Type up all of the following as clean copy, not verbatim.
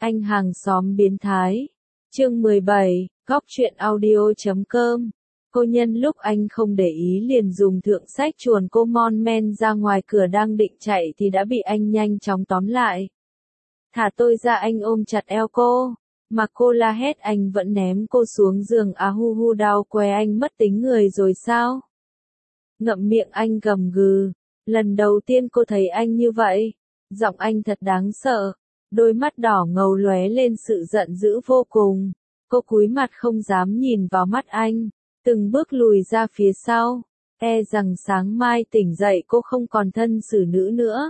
Anh hàng xóm biến thái. Chương 17, Góc truyện audio.com. Cô nhân lúc anh không để ý liền dùng thượng sách chuồn cô mon men ra ngoài cửa đang định chạy thì đã bị anh nhanh chóng tóm lại. Thả tôi ra, anh ôm chặt eo cô. Mà cô la hét anh vẫn ném cô xuống giường. À hu hu, đau què, anh mất tính người rồi sao? Ngậm miệng anh gầm gừ. Lần đầu tiên cô thấy anh như vậy. Giọng anh thật đáng sợ. Đôi mắt đỏ ngầu lóe lên sự giận dữ vô cùng. Cô cúi mặt không dám nhìn vào mắt anh. Từng bước lùi ra phía sau. E rằng sáng mai tỉnh dậy cô không còn thân xử nữ nữa.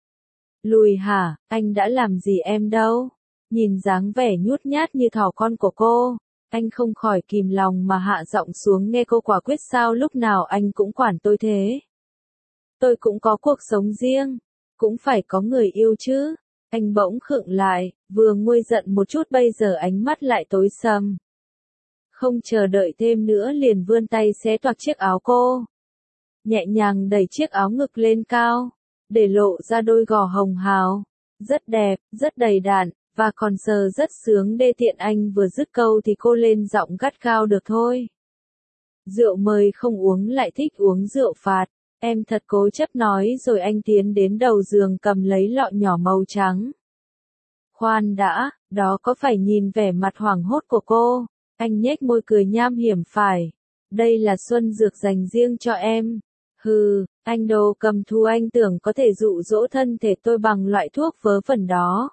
Lùi hả, anh đã làm gì em đâu? Nhìn dáng vẻ nhút nhát như thỏ con của cô, anh không khỏi kìm lòng mà hạ giọng xuống nghe cô quả quyết. Sao lúc nào anh cũng quản tôi thế? Tôi cũng có cuộc sống riêng, cũng phải có người yêu chứ. Anh bỗng khựng lại, vừa nguôi giận một chút bây giờ ánh mắt lại tối sầm. Không chờ đợi thêm nữa liền vươn tay xé toạc chiếc áo cô. Nhẹ nhàng đẩy chiếc áo ngực lên cao, để lộ ra đôi gò hồng hào. Rất đẹp, rất đầy đặn, và còn sờ rất sướng. Đê tiện, anh vừa dứt câu thì cô lên giọng gắt gao. Được thôi. Rượu mời không uống lại thích uống rượu phạt. Em thật cố chấp nói rồi anh tiến đến đầu giường cầm lấy lọ nhỏ màu trắng. Khoan đã, đó có phải nhìn vẻ mặt hoảng hốt của cô? Anh nhếch môi cười nham hiểm. Phải. Đây là xuân dược dành riêng cho em. Hừ, anh đồ cầm thú, anh tưởng có thể dụ dỗ thân thể tôi bằng loại thuốc vớ vẩn đó.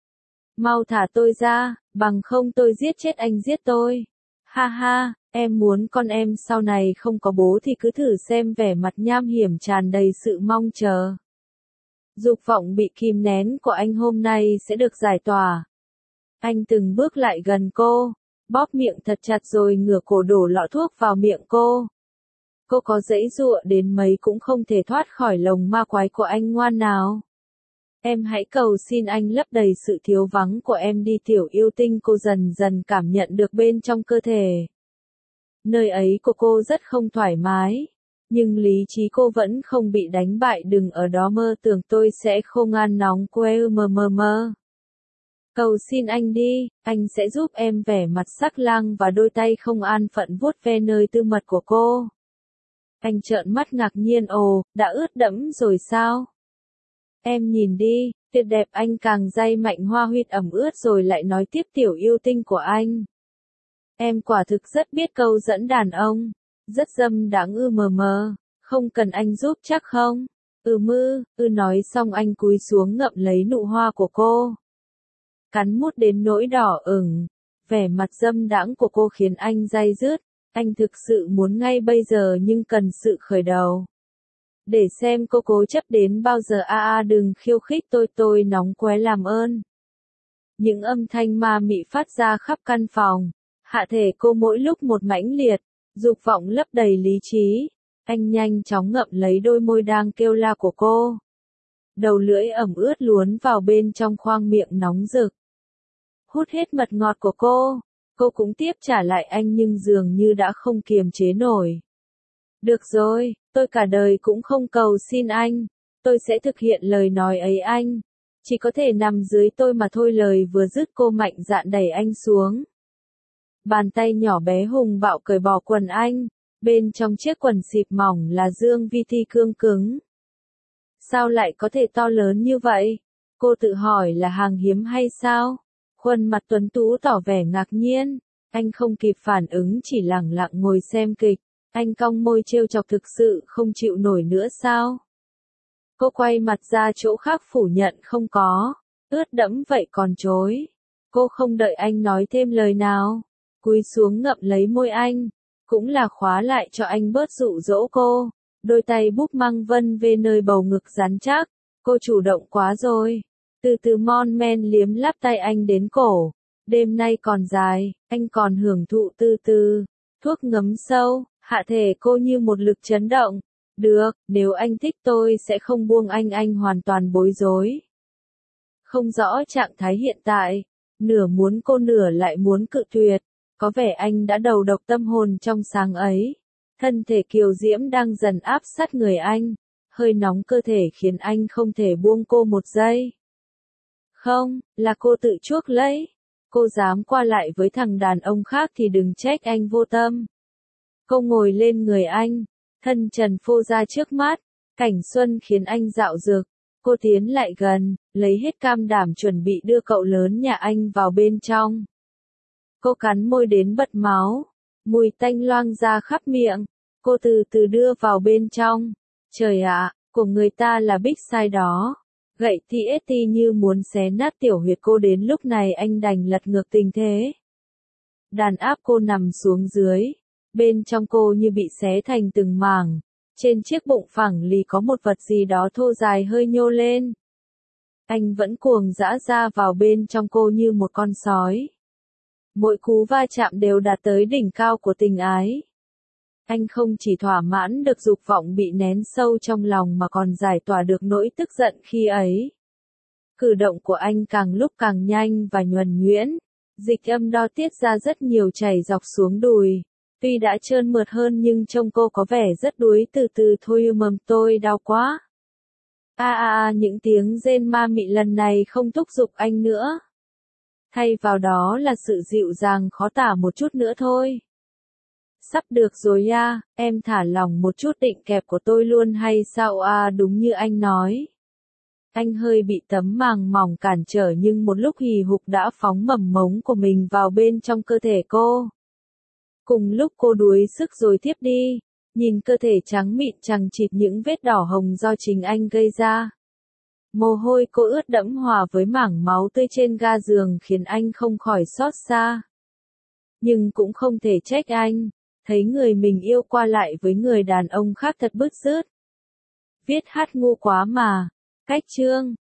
Mau thả tôi ra, bằng không tôi giết chết anh, giết tôi. Ha ha, em muốn con em sau này không có bố thì cứ thử xem. Vẻ mặt nham hiểm tràn đầy sự mong chờ. Dục vọng bị kìm nén của anh hôm nay sẽ được giải tỏa. Anh từng bước lại gần cô, bóp miệng thật chặt rồi ngửa cổ đổ lọ thuốc vào miệng cô. Cô có giãy giụa đến mấy cũng không thể thoát khỏi lồng ma quái của anh. Ngoan nào. Em hãy cầu xin anh lấp đầy sự thiếu vắng của em đi tiểu yêu tinh. Cô dần dần cảm nhận được bên trong cơ thể. Nơi ấy của cô rất không thoải mái. Nhưng lý trí cô vẫn không bị đánh bại. Đừng ở đó mơ tưởng tôi sẽ khô ngan nóng quê mơ. Cầu xin anh đi, anh sẽ giúp em. Vẻ mặt sắc lang và đôi tay không an phận vuốt ve nơi tư mật của cô. Anh trợn mắt ngạc nhiên. Ồ, đã ướt đẫm rồi sao? Em nhìn đi, tuyệt đẹp. Anh càng day mạnh hoa huyệt ẩm ướt rồi lại nói tiếp. Tiểu yêu tinh của anh. Em quả thực rất biết câu dẫn đàn ông. Rất dâm đáng mờ. Không cần anh giúp chắc không? Nói xong anh cúi xuống ngậm lấy nụ hoa của cô. Cắn mút đến nỗi đỏ ửng. Vẻ mặt dâm đãng của cô khiến anh day dứt. Anh thực sự muốn ngay bây giờ nhưng cần sự khởi đầu. Để xem cô cố chấp đến bao giờ. Đừng khiêu khích tôi nóng quá làm ơn. Những âm thanh ma mị phát ra khắp căn phòng. Hạ thể cô mỗi lúc một mãnh liệt. Dục vọng lấp đầy lý trí. Anh nhanh chóng ngậm lấy đôi môi đang kêu la của cô. Đầu lưỡi ẩm ướt luồn vào bên trong khoang miệng nóng rực. Hút hết mật ngọt của cô. Cô cũng tiếp trả lại anh nhưng dường như đã không kiềm chế nổi. Được rồi, tôi cả đời cũng không cầu xin anh. Tôi sẽ thực hiện lời nói ấy anh. Chỉ có thể nằm dưới tôi mà thôi. Lời vừa dứt cô mạnh dạn đẩy anh xuống. Bàn tay nhỏ bé hùng bạo cởi bỏ quần anh. Bên trong chiếc quần xịp mỏng là dương vi thi cương cứng. Sao lại có thể to lớn như vậy? Cô tự hỏi là hàng hiếm hay sao? Khuôn mặt tuấn tú tỏ vẻ ngạc nhiên. Anh không kịp phản ứng chỉ lẳng lặng ngồi xem kịch. Anh cong môi trêu chọc. Thực sự không chịu nổi nữa sao? Cô quay mặt ra chỗ khác phủ nhận. Không có. Ướt đẫm vậy còn chối. Cô không đợi anh nói thêm lời nào. Cúi xuống ngậm lấy môi anh. Cũng là khóa lại cho anh bớt dụ dỗ cô. Đôi tay búp măng vân về nơi bầu ngực rắn chắc. Cô chủ động quá rồi. Từ từ mon men liếm láp tay anh đến cổ. Đêm nay còn dài, anh còn hưởng thụ từ từ. Thuốc ngấm sâu, hạ thể cô như một lực chấn động. Được, nếu anh thích tôi sẽ không buông anh hoàn toàn bối rối. Không rõ trạng thái hiện tại. Nửa muốn cô nửa lại muốn cự tuyệt. Có vẻ anh đã đầu độc tâm hồn trong sáng ấy. Thân thể kiều diễm đang dần áp sát người anh. Hơi nóng cơ thể khiến anh không thể buông cô một giây. Không, là cô tự chuốc lấy. Cô dám qua lại với thằng đàn ông khác thì đừng trách anh vô tâm. Cô ngồi lên người anh, thân trần phô ra trước mắt, cảnh xuân khiến anh dạo dực. Cô tiến lại gần, lấy hết can đảm chuẩn bị đưa cậu lớn nhà anh vào bên trong. Cô cắn môi đến bật máu, mùi tanh loang ra khắp miệng. Cô từ từ đưa vào bên trong. Trời ạ, của người ta là big size đó. Gậy TST như muốn xé nát tiểu huyệt cô, đến lúc này anh đành lật ngược tình thế. Đàn áp cô nằm xuống dưới. Bên trong cô như bị xé thành từng mảng. Trên chiếc bụng phẳng lì có một vật gì đó thô dài hơi nhô lên. Anh vẫn cuồng dã ra vào bên trong cô như một con sói. Mỗi cú va chạm đều đạt tới đỉnh cao của tình ái. Anh không chỉ thỏa mãn được dục vọng bị nén sâu trong lòng mà còn giải tỏa được nỗi tức giận khi ấy. Cử động của anh càng lúc càng nhanh và nhuần nhuyễn. Dịch âm đo tiết ra rất nhiều chảy dọc xuống đùi. Tuy đã trơn mượt hơn nhưng trông cô có vẻ rất đuối. Từ từ thôi, tôi đau quá. Những tiếng rên ma mị lần này không thúc giục anh nữa. Thay vào đó là sự dịu dàng khó tả một chút nữa thôi. Sắp được rồi à, em thả lỏng một chút định kẹp của tôi luôn hay sao à? Đúng như anh nói. Anh hơi bị tấm màng mỏng cản trở nhưng một lúc hì hục đã phóng mầm mống của mình vào bên trong cơ thể cô. Cùng lúc cô đuối sức rồi tiếp đi, nhìn cơ thể trắng mịn chằng chịt những vết đỏ hồng do chính anh gây ra. Mồ hôi cô ướt đẫm hòa với mảng máu tươi trên ga giường khiến anh không khỏi xót xa. Nhưng cũng không thể trách anh, thấy người mình yêu qua lại với người đàn ông khác thật bứt rứt. Viết hát ngu quá mà. Cách chương